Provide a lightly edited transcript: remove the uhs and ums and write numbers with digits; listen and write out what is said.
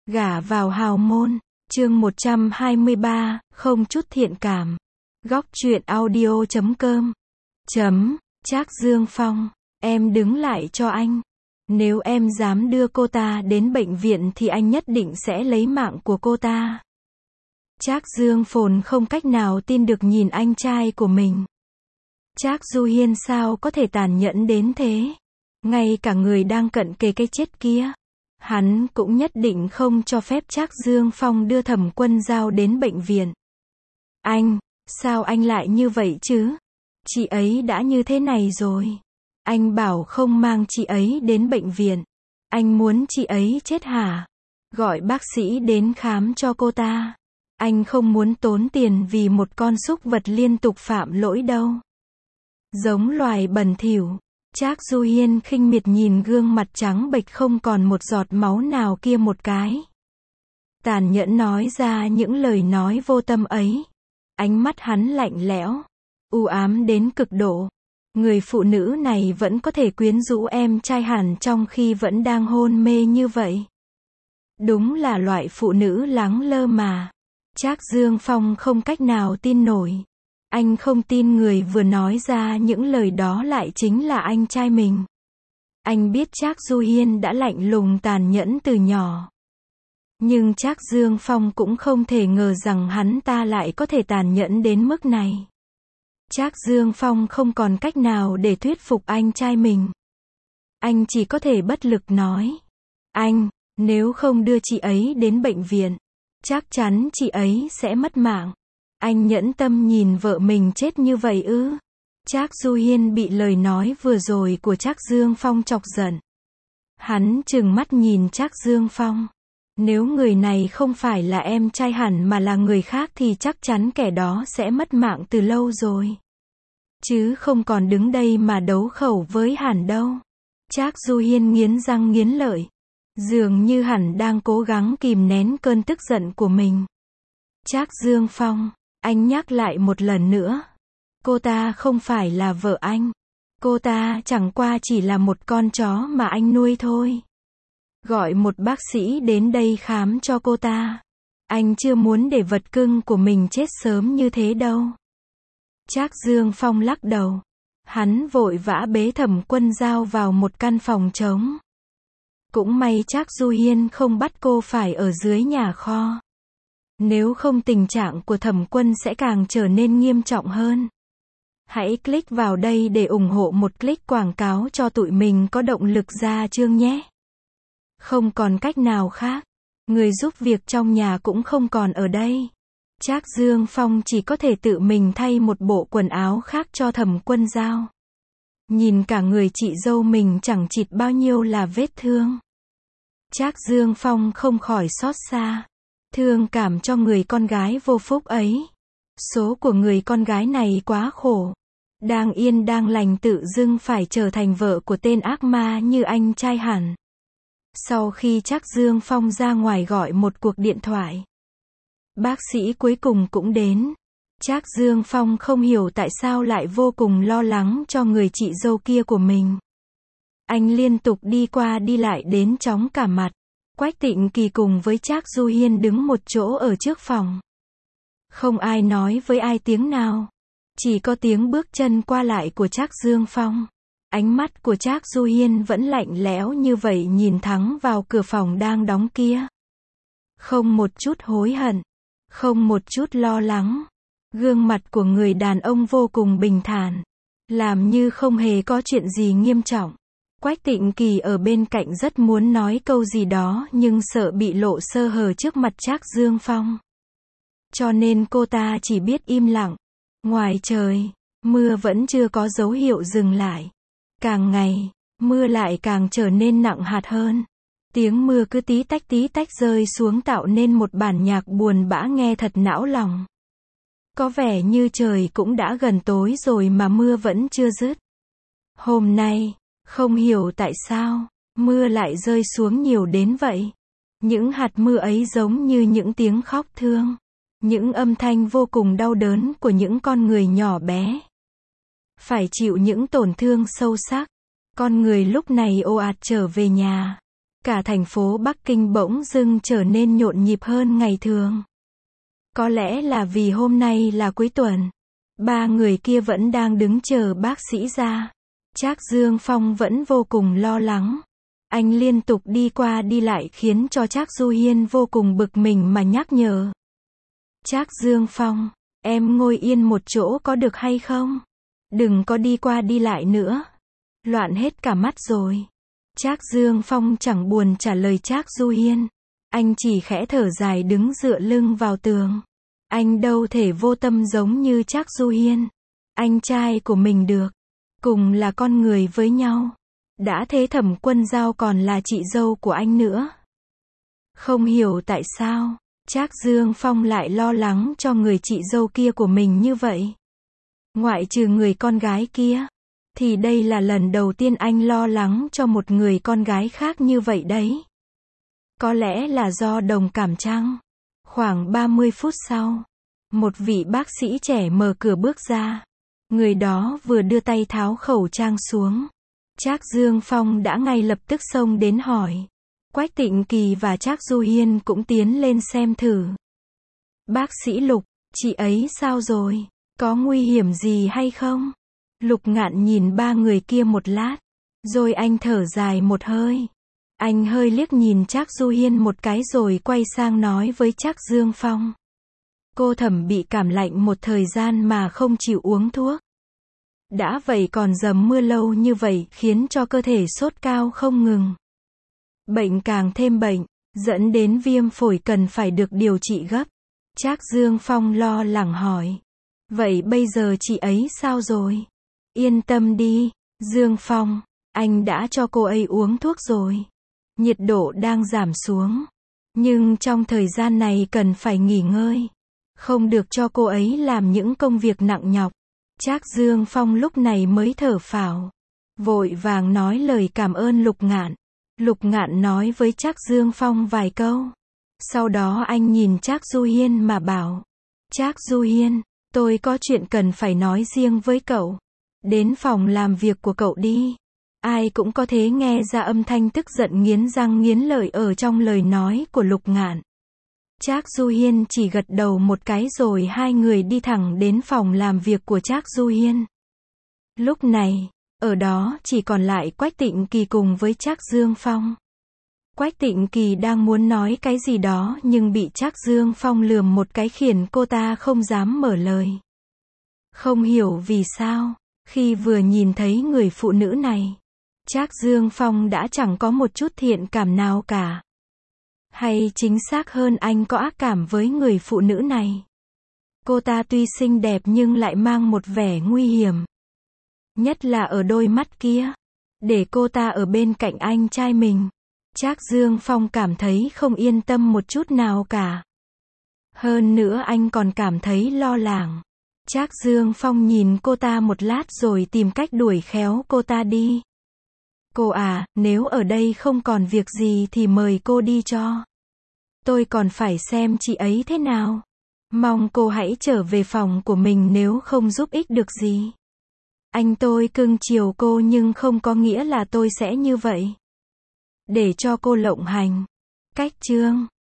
Gả vào hào môn, chương 123, không chút thiện cảm. Góc truyện audio.com. Trác Dương Phong, em đứng lại cho anh. Nếu em dám đưa cô ta đến bệnh viện thì anh nhất định sẽ lấy mạng của cô ta. Trác Dương Phồn không cách nào tin được nhìn anh trai của mình. Trác Du Hiên sao có thể tàn nhẫn đến thế? Ngay cả người đang cận kề cái chết kia, hắn cũng nhất định không cho phép Trác Dương Phong đưa Thẩm Quân Giao đến bệnh viện. Anh, sao anh lại như vậy chứ? Chị ấy đã như thế này rồi. Anh bảo không mang chị ấy đến bệnh viện. Anh muốn chị ấy chết hả? Gọi bác sĩ đến khám cho cô ta. Anh không muốn tốn tiền vì một con súc vật liên tục phạm lỗi đâu. Giống loài bẩn thỉu. Trác Du Hiên khinh miệt nhìn gương mặt trắng bệch không còn một giọt máu nào kia một cái. Tàn nhẫn nói ra những lời nói vô tâm ấy. Ánh mắt hắn lạnh lẽo, u ám đến cực độ. Người phụ nữ này vẫn có thể quyến rũ em trai hẳn trong khi vẫn đang hôn mê như vậy. Đúng là loại phụ nữ lẳng lơ mà. Trác Dương Phong không cách nào tin nổi. Anh không tin người vừa nói ra những lời đó lại chính là anh trai mình. Anh biết Trác Du Hiên đã lạnh lùng tàn nhẫn từ nhỏ. Nhưng Trác Dương Phong cũng không thể ngờ rằng hắn ta lại có thể tàn nhẫn đến mức này. Trác Dương Phong không còn cách nào để thuyết phục anh trai mình. Anh chỉ có thể bất lực nói. Anh, nếu không đưa chị ấy đến bệnh viện, chắc chắn chị ấy sẽ mất mạng. Anh nhẫn tâm nhìn vợ mình chết như vậy ư? Trác Du Hiên bị lời nói vừa rồi của Trác Dương Phong chọc giận. Hắn trừng mắt nhìn Trác Dương Phong. Nếu người này không phải là em trai hẳn mà là người khác thì chắc chắn kẻ đó sẽ mất mạng từ lâu rồi. Chứ không còn đứng đây mà đấu khẩu với hẳn đâu. Trác Du Hiên nghiến răng nghiến lợi. Dường như hẳn đang cố gắng kìm nén cơn tức giận của mình. Trác Dương Phong, anh nhắc lại một lần nữa. Cô ta không phải là vợ anh. Cô ta chẳng qua chỉ là một con chó mà anh nuôi thôi. Gọi một bác sĩ đến đây khám cho cô ta. Anh chưa muốn để vật cưng của mình chết sớm như thế đâu. Trác Dương Phong lắc đầu. Hắn vội vã bế Thẩm Quân Giao vào một căn phòng trống. Cũng may Trác Du Hiên không bắt cô phải ở dưới nhà kho. Nếu không tình trạng của Thẩm Quân sẽ càng trở nên nghiêm trọng hơn. Hãy click vào đây để ủng hộ một click quảng cáo cho tụi mình có động lực ra chương nhé. Không còn cách nào khác. Người giúp việc trong nhà cũng không còn ở đây. Trác Dương Phong chỉ có thể tự mình thay một bộ quần áo khác cho Thẩm Quân Giao. Nhìn cả người chị dâu mình chẳng chịt bao nhiêu là vết thương. Trác Dương Phong không khỏi xót xa. Thương cảm cho người con gái vô phúc ấy. Số của người con gái này quá khổ. Đang yên đang lành tự dưng phải trở thành vợ của tên ác ma như anh trai hẳn. Sau khi Trác Dương Phong ra ngoài gọi một cuộc điện thoại, bác sĩ cuối cùng cũng đến. Trác Dương Phong không hiểu tại sao lại vô cùng lo lắng cho người chị dâu kia của mình. Anh liên tục đi qua đi lại đến chóng cả mặt. Quách Tịnh Kỳ cùng với Trác Du Hiên đứng một chỗ ở trước phòng. Không ai nói với ai tiếng nào. Chỉ có tiếng bước chân qua lại của Trác Dương Phong. Ánh mắt của Trác Du Hiên vẫn lạnh lẽo như vậy nhìn thẳng vào cửa phòng đang đóng kia. Không một chút hối hận. Không một chút lo lắng. Gương mặt của người đàn ông vô cùng bình thản. Làm như không hề có chuyện gì nghiêm trọng. Quách Tịnh Kỳ ở bên cạnh rất muốn nói câu gì đó nhưng sợ bị lộ sơ hở trước mặt Trác Dương Phong. Cho nên cô ta chỉ biết im lặng. Ngoài trời, mưa vẫn chưa có dấu hiệu dừng lại. Càng ngày, mưa lại càng trở nên nặng hạt hơn. Tiếng mưa cứ tí tách rơi xuống tạo nên một bản nhạc buồn bã nghe thật não lòng. Có vẻ như trời cũng đã gần tối rồi mà mưa vẫn chưa dứt. Hôm nay, không hiểu tại sao, mưa lại rơi xuống nhiều đến vậy. Những hạt mưa ấy giống như những tiếng khóc thương. Những âm thanh vô cùng đau đớn của những con người nhỏ bé. Phải chịu những tổn thương sâu sắc. Con người lúc này ồ ạt trở về nhà. Cả thành phố Bắc Kinh bỗng dưng trở nên nhộn nhịp hơn ngày thường. Có lẽ là vì hôm nay là cuối tuần. Ba người kia vẫn đang đứng chờ bác sĩ ra. Trác Dương Phong vẫn vô cùng lo lắng. Anh liên tục đi qua đi lại khiến cho Trác Du Hiên vô cùng bực mình mà nhắc nhở. Trác Dương Phong, em ngồi yên một chỗ có được hay không? Đừng có đi qua đi lại nữa. Loạn hết cả mắt rồi. Trác Dương Phong chẳng buồn trả lời Trác Du Hiên. Anh chỉ khẽ thở dài đứng dựa lưng vào tường. Anh đâu thể vô tâm giống như Trác Du Hiên. Anh trai của mình được. Cùng là con người với nhau. Đã thế Thẩm Quân Giao còn là chị dâu của anh nữa. Không hiểu tại sao, Trác Dương Phong lại lo lắng cho người chị dâu kia của mình như vậy. Ngoại trừ người con gái kia, thì đây là lần đầu tiên anh lo lắng cho một người con gái khác như vậy đấy. Có lẽ là do đồng cảm chăng? Khoảng 30 phút sau, một vị bác sĩ trẻ mở cửa bước ra. Người đó vừa đưa tay tháo khẩu trang xuống. Trác Dương Phong đã ngay lập tức xông đến hỏi. Quách Tịnh Kỳ và Trác Du Hiên cũng tiến lên xem thử. Bác sĩ Lục, chị ấy sao rồi? Có nguy hiểm gì hay không? Lục Ngạn nhìn ba người kia một lát. Rồi anh thở dài một hơi. Anh hơi liếc nhìn Trác Du Hiên một cái rồi quay sang nói với Trác Dương Phong. Cô Thẩm bị cảm lạnh một thời gian mà không chịu uống thuốc. Đã vậy còn dầm mưa lâu như vậy khiến cho cơ thể sốt cao không ngừng. Bệnh càng thêm bệnh, dẫn đến viêm phổi cần phải được điều trị gấp. Trác Dương Phong lo lắng hỏi. Vậy bây giờ chị ấy sao rồi? Yên tâm đi, Dương Phong, anh đã cho cô ấy uống thuốc rồi. Nhiệt độ đang giảm xuống. Nhưng trong thời gian này cần phải nghỉ ngơi. Không được cho cô ấy làm những công việc nặng nhọc. Trác Dương Phong lúc này mới thở phào. Vội vàng nói lời cảm ơn Lục Ngạn. Lục Ngạn nói với Trác Dương Phong vài câu. Sau đó anh nhìn Trác Du Hiên mà bảo. Trác Du Hiên, tôi có chuyện cần phải nói riêng với cậu. Đến phòng làm việc của cậu đi. Ai cũng có thể nghe ra âm thanh tức giận nghiến răng nghiến lợi ở trong lời nói của Lục Ngạn. Trác Du Hiên chỉ gật đầu một cái rồi hai người đi thẳng đến phòng làm việc của Trác Du Hiên. Lúc này, ở đó chỉ còn lại Quách Tịnh Kỳ cùng với Trác Dương Phong. Quách Tịnh Kỳ đang muốn nói cái gì đó nhưng bị Trác Dương Phong lườm một cái khiến cô ta không dám mở lời. Không hiểu vì sao, khi vừa nhìn thấy người phụ nữ này, Trác Dương Phong đã chẳng có một chút thiện cảm nào cả. Hay chính xác hơn anh có ác cảm với người phụ nữ này. Cô ta tuy xinh đẹp nhưng lại mang một vẻ nguy hiểm. Nhất là ở đôi mắt kia. Để cô ta ở bên cạnh anh trai mình. Trác Dương Phong cảm thấy không yên tâm một chút nào cả. Hơn nữa anh còn cảm thấy lo lắng. Trác Dương Phong nhìn cô ta một lát rồi tìm cách đuổi khéo cô ta đi. Cô à, nếu ở đây không còn việc gì thì mời cô đi cho. Tôi còn phải xem chị ấy thế nào. Mong cô hãy trở về phòng của mình nếu không giúp ích được gì. Anh tôi cưng chiều cô nhưng không có nghĩa là tôi sẽ như vậy. Để cho cô lộng hành. Cách chương